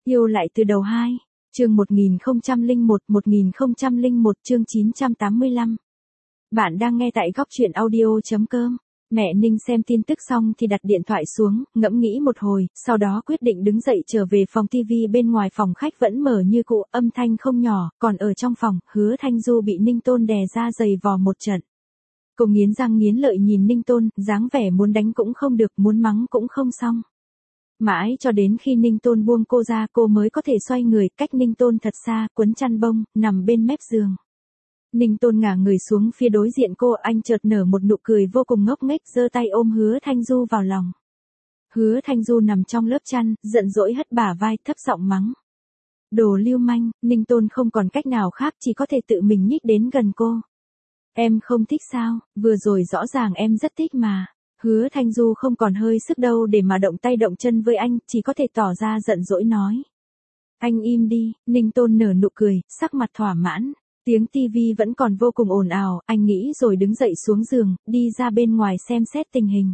Yêu lại từ đầu 2, chương 1001 chương 985. Bạn đang nghe tại góc truyện audio.com. Mẹ Ninh xem tin tức xong thì đặt điện thoại xuống, ngẫm nghĩ một hồi, sau đó quyết định đứng dậy trở về phòng TV bên ngoài phòng khách vẫn mở như cũ, âm thanh không nhỏ, còn ở trong phòng, Hứa Thanh Du bị Ninh Tôn đè ra giày vò một trận. Cô nghiến răng nghiến lợi nhìn Ninh Tôn, dáng vẻ muốn đánh cũng không được, muốn mắng cũng không xong. Mãi cho đến khi Ninh Tôn buông cô ra cô mới có thể xoay người cách Ninh Tôn thật xa, quấn chăn bông, nằm bên mép giường. Ninh Tôn ngả người xuống phía đối diện cô, anh chợt nở một nụ cười vô cùng ngốc nghếch, giơ tay ôm Hứa Thanh Du vào lòng. Hứa Thanh Du nằm trong lớp chăn, giận dỗi hất bả vai, thấp giọng mắng. Đồ lưu manh, Ninh Tôn không còn cách nào khác, chỉ có thể tự mình nhích đến gần cô. Em không thích sao, vừa rồi rõ ràng em rất thích mà. Hứa Thanh Du không còn hơi sức đâu để mà động tay động chân với anh, chỉ có thể tỏ ra giận dỗi nói. Anh im đi, Ninh Tôn nở nụ cười, sắc mặt thỏa mãn. Tiếng tivi vẫn còn vô cùng ồn ào, anh nghĩ rồi đứng dậy xuống giường, đi ra bên ngoài xem xét tình hình.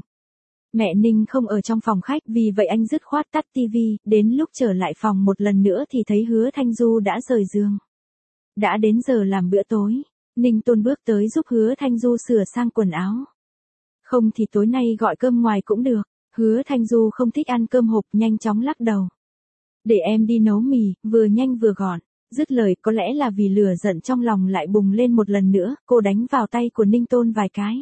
Mẹ Ninh không ở trong phòng khách, vì vậy anh dứt khoát tắt tivi, đến lúc trở lại phòng một lần nữa thì thấy Hứa Thanh Du đã rời giường. Đã đến giờ làm bữa tối, Ninh Tôn bước tới giúp Hứa Thanh Du sửa sang quần áo. Không thì tối nay gọi cơm ngoài cũng được. Hứa Thanh Du không thích ăn cơm hộp, nhanh chóng lắc đầu. Để em đi nấu mì, vừa nhanh vừa gọn. Dứt lời, có lẽ là vì lửa giận trong lòng lại bùng lên một lần nữa, cô đánh vào tay của Ninh Tôn vài cái.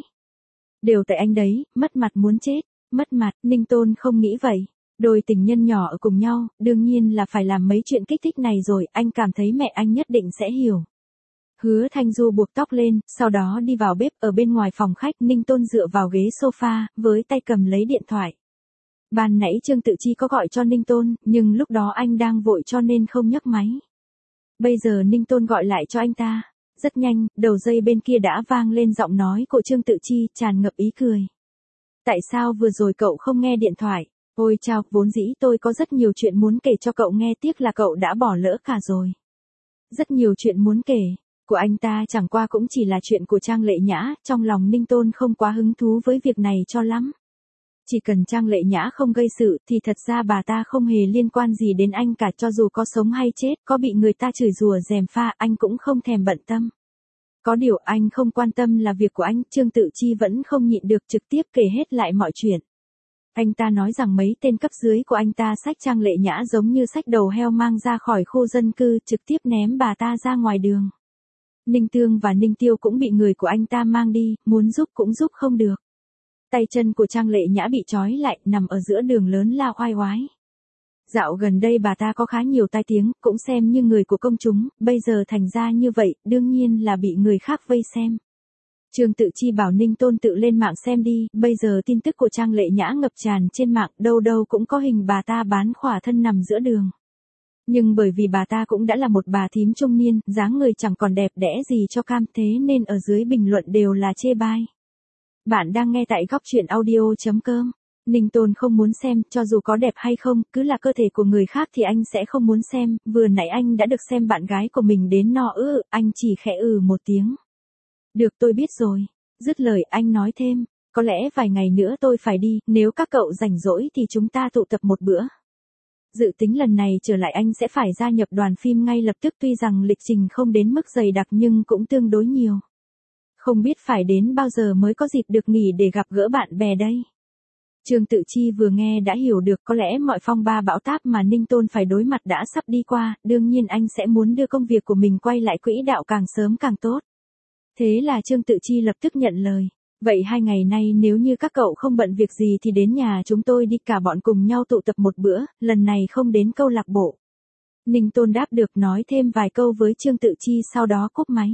Đều tại anh đấy, mất mặt muốn chết. Mất mặt, Ninh Tôn không nghĩ vậy. Đôi tình nhân nhỏ ở cùng nhau, đương nhiên là phải làm mấy chuyện kích thích này rồi, anh cảm thấy mẹ anh nhất định sẽ hiểu. Hứa Thanh Du buộc tóc lên, sau đó đi vào bếp, ở bên ngoài phòng khách, Ninh Tôn dựa vào ghế sofa, với tay cầm lấy điện thoại. Ban nãy Trương Tự Chi có gọi cho Ninh Tôn, nhưng lúc đó anh đang vội cho nên không nhấc máy. Bây giờ Ninh Tôn gọi lại cho anh ta. Rất nhanh, đầu dây bên kia đã vang lên giọng nói của Trương Tự Chi, tràn ngập ý cười. Tại sao vừa rồi cậu không nghe điện thoại? Ôi chao, vốn dĩ tôi có rất nhiều chuyện muốn kể cho cậu nghe, tiếc là cậu đã bỏ lỡ cả rồi. Rất nhiều chuyện muốn kể. Của anh ta chẳng qua cũng chỉ là chuyện của Trang Lệ Nhã, trong lòng Ninh Tôn không quá hứng thú với việc này cho lắm. Chỉ cần Trang Lệ Nhã không gây sự thì thật ra bà ta không hề liên quan gì đến anh cả, cho dù có sống hay chết, có bị người ta chửi rủa gièm pha, anh cũng không thèm bận tâm. Có điều anh không quan tâm là việc của anh, Trương Tự Chi vẫn không nhịn được trực tiếp kể hết lại mọi chuyện. Anh ta nói rằng mấy tên cấp dưới của anh ta xách Trang Lệ Nhã giống như xách đầu heo mang ra khỏi khu dân cư, trực tiếp ném bà ta ra ngoài đường. Ninh Tương và Ninh Tiêu cũng bị người của anh ta mang đi, muốn giúp cũng giúp không được. Tay chân của Trang Lệ Nhã bị trói lại, nằm ở giữa đường lớn la oai oái. Dạo gần đây bà ta có khá nhiều tai tiếng, cũng xem như người của công chúng, bây giờ thành ra như vậy, đương nhiên là bị người khác vây xem. Trương Tự Chi bảo Ninh Tôn tự lên mạng xem đi, bây giờ tin tức của Trang Lệ Nhã ngập tràn trên mạng, đâu đâu cũng có hình bà ta bán khỏa thân nằm giữa đường. Nhưng bởi vì bà ta cũng đã là một bà thím trung niên, dáng người chẳng còn đẹp đẽ gì cho cam, thế nên ở dưới bình luận đều là chê bai. Bạn đang nghe tại góc truyện audio.com. Ninh Tôn không muốn xem, cho dù có đẹp hay không, cứ là cơ thể của người khác thì anh sẽ không muốn xem, vừa nãy anh đã được xem bạn gái của mình đến no anh chỉ khẽ một tiếng. Được, tôi biết rồi. Dứt lời anh nói thêm, có lẽ vài ngày nữa tôi phải đi, nếu các cậu rảnh rỗi thì chúng ta tụ tập một bữa. Dự tính lần này trở lại anh sẽ phải gia nhập đoàn phim ngay lập tức, tuy rằng lịch trình không đến mức dày đặc nhưng cũng tương đối nhiều. Không biết phải đến bao giờ mới có dịp được nghỉ để gặp gỡ bạn bè đây. Trương Tự Chi vừa nghe đã hiểu được, có lẽ mọi phong ba bão táp mà Ninh Tôn phải đối mặt đã sắp đi qua, đương nhiên anh sẽ muốn đưa công việc của mình quay lại quỹ đạo càng sớm càng tốt. Thế là Trương Tự Chi lập tức nhận lời. Vậy 2 ngày nay nếu như các cậu không bận việc gì thì đến nhà chúng tôi đi, cả bọn cùng nhau tụ tập một bữa, lần này không đến câu lạc bộ. Ninh Tôn đáp được, nói thêm vài câu với Trương Tự Chi sau đó cúp máy.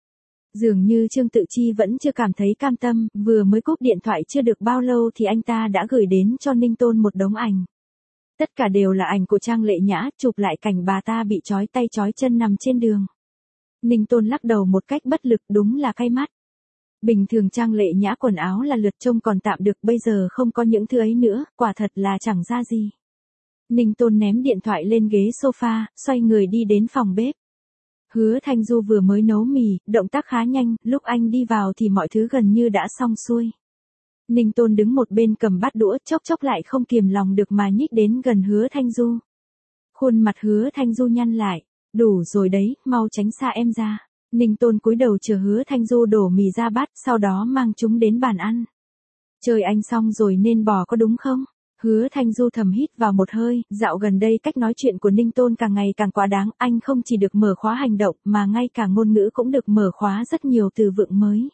Dường như Trương Tự Chi vẫn chưa cảm thấy cam tâm, vừa mới cúp điện thoại chưa được bao lâu thì anh ta đã gửi đến cho Ninh Tôn một đống ảnh. Tất cả đều là ảnh của Trang Lệ Nhã, chụp lại cảnh bà ta bị trói tay trói chân nằm trên đường. Ninh Tôn lắc đầu một cách bất lực, đúng là cay mắt. Bình thường Trang Lệ Nhã quần áo là lượt trông còn tạm được, bây giờ không có những thứ ấy nữa, quả thật là chẳng ra gì. Ninh Tôn ném điện thoại lên ghế sofa, xoay người đi đến phòng bếp. Hứa Thanh Du vừa mới nấu mì, động tác khá nhanh, lúc anh đi vào thì mọi thứ gần như đã xong xuôi. Ninh Tôn đứng một bên cầm bát đũa, chốc chốc lại không kiềm lòng được mà nhích đến gần Hứa Thanh Du. Khuôn mặt Hứa Thanh Du nhăn lại. Đủ rồi đấy, mau tránh xa em ra. Ninh Tôn cúi đầu chờ Hứa Thanh Du đổ mì ra bát, sau đó mang chúng đến bàn ăn. Chơi anh xong rồi nên bỏ có đúng không? Hứa Thanh Du thầm hít vào một hơi, dạo gần đây cách nói chuyện của Ninh Tôn càng ngày càng quá đáng, anh không chỉ được mở khóa hành động mà ngay cả ngôn ngữ cũng được mở khóa rất nhiều từ vựng mới.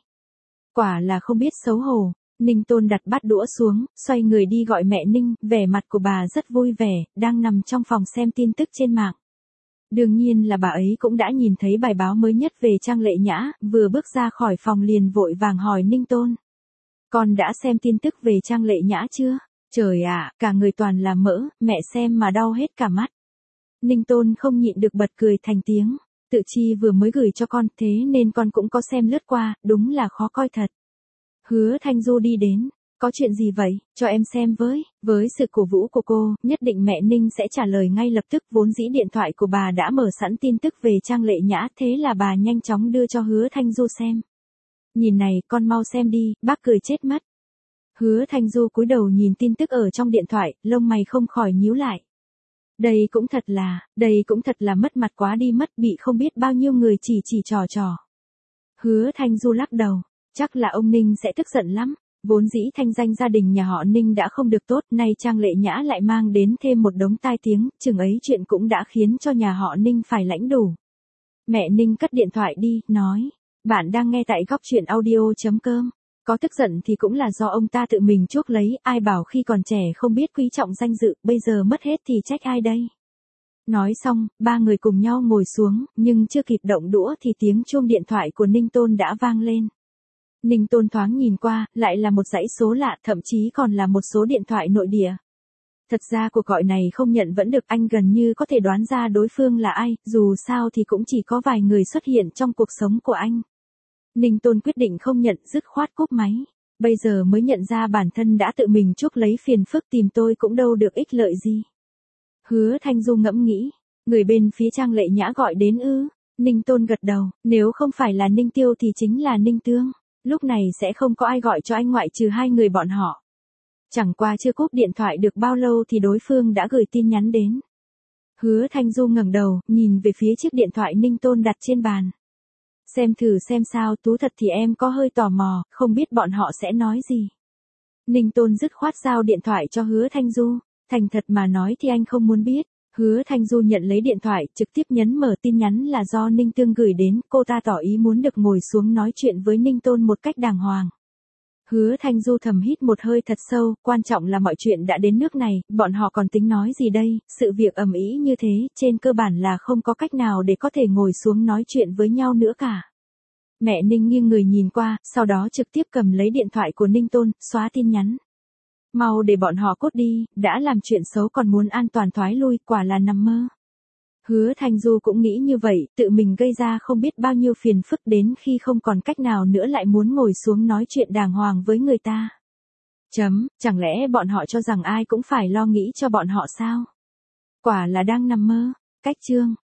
Quả là không biết xấu hổ. Ninh Tôn đặt bát đũa xuống, xoay người đi gọi mẹ Ninh, vẻ mặt của bà rất vui vẻ, đang nằm trong phòng xem tin tức trên mạng. Đương nhiên là bà ấy cũng đã nhìn thấy bài báo mới nhất về Trang Lệ Nhã, vừa bước ra khỏi phòng liền vội vàng hỏi Ninh Tôn. Con đã xem tin tức về Trang Lệ Nhã chưa? Trời ạ, cả người toàn là mỡ, mẹ xem mà đau hết cả mắt. Ninh Tôn không nhịn được bật cười thành tiếng. Tự Chi vừa mới gửi cho con, thế nên con cũng có xem lướt qua, đúng là khó coi thật. Hứa Thanh Du đi đến. Có chuyện gì vậy, cho em xem với sự cổ vũ của cô, nhất định mẹ Ninh sẽ trả lời ngay lập tức. Vốn dĩ điện thoại của bà đã mở sẵn tin tức về Trang Lệ Nhã, thế là bà nhanh chóng đưa cho Hứa Thanh Du xem. Nhìn này, con mau xem đi, bác cười chết mất. Hứa Thanh Du cúi đầu nhìn tin tức ở trong điện thoại, lông mày không khỏi nhíu lại. Đây cũng thật là mất mặt quá đi mất, bị không biết bao nhiêu người chỉ trò. Hứa Thanh Du lắc đầu, chắc là ông Ninh sẽ tức giận lắm. Vốn dĩ thanh danh gia đình nhà họ Ninh đã không được tốt, nay Trang Lệ Nhã lại mang đến thêm một đống tai tiếng, chừng ấy chuyện cũng đã khiến cho nhà họ Ninh phải lãnh đủ. Mẹ Ninh cất điện thoại đi, nói, bạn đang nghe tại góc truyện audio.com. Có tức giận thì cũng là do ông ta tự mình chuốc lấy, ai bảo khi còn trẻ không biết quý trọng danh dự, bây giờ mất hết thì trách ai đây. Nói xong, ba người cùng nhau ngồi xuống, nhưng chưa kịp động đũa thì tiếng chuông điện thoại của Ninh Tôn đã vang lên. Ninh Tôn thoáng nhìn qua, lại là một dãy số lạ, thậm chí còn là một số điện thoại nội địa. Thật ra cuộc gọi này không nhận vẫn được, anh gần như có thể đoán ra đối phương là ai, dù sao thì cũng chỉ có vài người xuất hiện trong cuộc sống của anh. Ninh Tôn quyết định không nhận, dứt khoát cúp máy. Bây giờ mới nhận ra bản thân đã tự mình chuốc lấy phiền phức, tìm tôi cũng đâu được ích lợi gì. Hứa Thanh Du ngẫm nghĩ, người bên phía Trang Lệ Nhã gọi đến ư? Ninh Tôn gật đầu, nếu không phải là Ninh Tiêu thì chính là Ninh Tương. Lúc này sẽ không có ai gọi cho anh ngoại trừ hai người bọn họ. Chẳng qua chưa cúp điện thoại được bao lâu thì đối phương đã gửi tin nhắn đến. Hứa Thanh Du ngẩng đầu, nhìn về phía chiếc điện thoại Ninh Tôn đặt trên bàn. Xem thử xem sao, thú thật thì em có hơi tò mò, không biết bọn họ sẽ nói gì. Ninh Tôn dứt khoát giao điện thoại cho Hứa Thanh Du. Thành thật mà nói thì anh không muốn biết. Hứa Thanh Du nhận lấy điện thoại, trực tiếp nhấn mở tin nhắn là do Ninh Tương gửi đến, cô ta tỏ ý muốn được ngồi xuống nói chuyện với Ninh Tôn một cách đàng hoàng. Hứa Thanh Du thầm hít một hơi thật sâu, quan trọng là mọi chuyện đã đến nước này, bọn họ còn tính nói gì đây, sự việc ầm ĩ như thế, trên cơ bản là không có cách nào để có thể ngồi xuống nói chuyện với nhau nữa cả. Mẹ Ninh nghiêng người nhìn qua, sau đó trực tiếp cầm lấy điện thoại của Ninh Tôn, xóa tin nhắn. Mau để bọn họ cút đi, đã làm chuyện xấu còn muốn an toàn thoái lui, quả là nằm mơ. Hứa Thanh Du cũng nghĩ như vậy, tự mình gây ra không biết bao nhiêu phiền phức, đến khi không còn cách nào nữa lại muốn ngồi xuống nói chuyện đàng hoàng với người ta. Chẳng lẽ bọn họ cho rằng ai cũng phải lo nghĩ cho bọn họ sao? Quả là đang nằm mơ. Cách chương